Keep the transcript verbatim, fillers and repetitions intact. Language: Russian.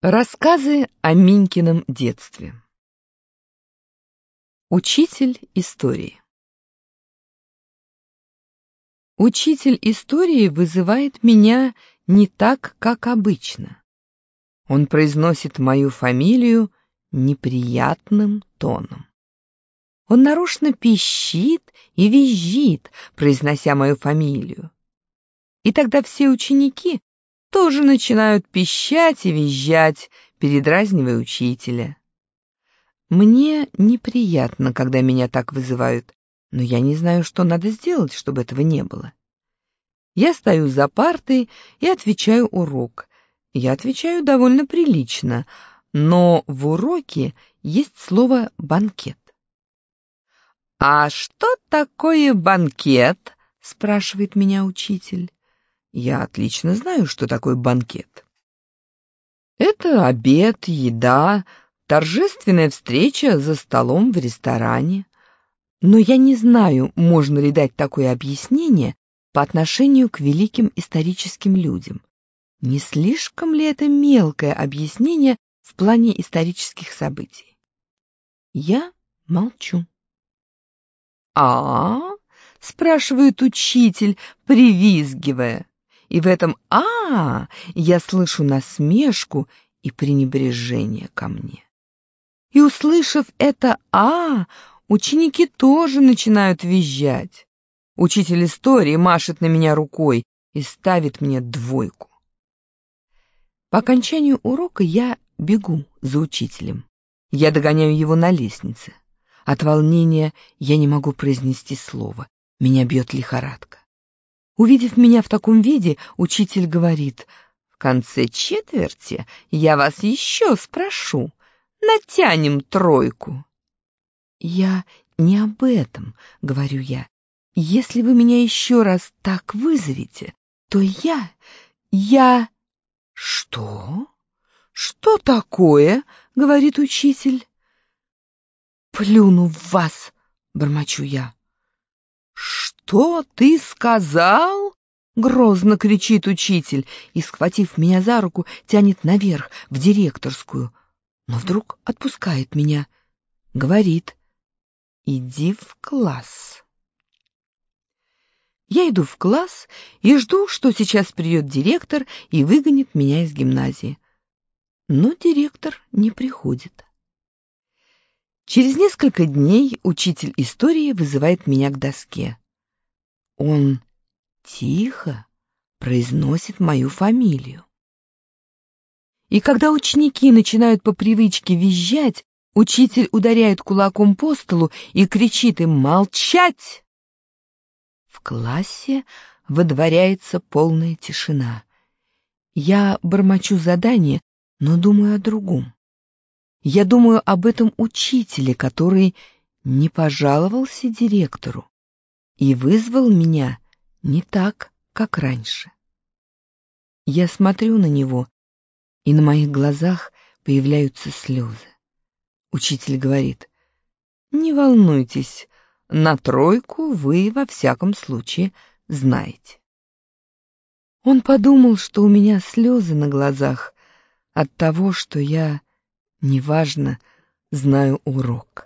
Рассказы о Минькином детстве. Учитель истории. Учитель истории вызывает меня не так, как обычно. Он произносит мою фамилию неприятным тоном. Он нарочно пищит и визжит, произнося мою фамилию. И тогда все ученики тоже начинают пищать и визжать, передразнивая учителя. Мне неприятно, когда меня так вызывают, но я не знаю, что надо сделать, чтобы этого не было. Я стою за партой и отвечаю урок. Я отвечаю довольно прилично, но в уроке есть слово «банкет». «А что такое банкет?» — спрашивает меня учитель. Я отлично знаю, что такое банкет. Это обед, еда, торжественная встреча за столом в ресторане. Но я не знаю, можно ли дать такое объяснение по отношению к великим историческим людям. Не слишком ли это мелкое объяснение в плане исторических событий? Я молчу. «А-а-а?» — спрашивает учитель, привизгивая. И в этом «а» я слышу насмешку и пренебрежение ко мне. И, услышав это «а», ученики тоже начинают визжать. Учитель истории машет на меня рукой и ставит мне двойку. По окончанию урока я бегу за учителем. Я догоняю его на лестнице. От волнения я не могу произнести слово. Меня бьет лихорадка. Увидев меня в таком виде, учитель говорит: «В конце четверти я вас еще спрошу. Натянем тройку». «Я не об этом, — говорю я. Если вы меня еще раз так вызовете, то я... я...» «Что? Что такое?» — говорит учитель. «Плюну в вас!» — бормочу я. «Что ты сказал?» — грозно кричит учитель и, схватив меня за руку, тянет наверх, в директорскую. Но вдруг отпускает меня. Говорит: «Иди в класс». Я иду в класс и жду, что сейчас придет директор и выгонит меня из гимназии. Но директор не приходит. Через несколько дней учитель истории вызывает меня к доске. Он тихо произносит мою фамилию. И когда ученики начинают по привычке визжать, учитель ударяет кулаком по столу и кричит им «молчать!». В классе водворяется полная тишина. Я бормочу задание, но думаю о другом. Я думаю об этом учителе, который не пожаловался директору и вызвал меня не так, как раньше. Я смотрю на него, и на моих глазах появляются слезы. Учитель говорит: «Не волнуйтесь, на тройку вы во всяком случае знаете». Он подумал, что у меня слезы на глазах от того, что я, неважно, знаю урок.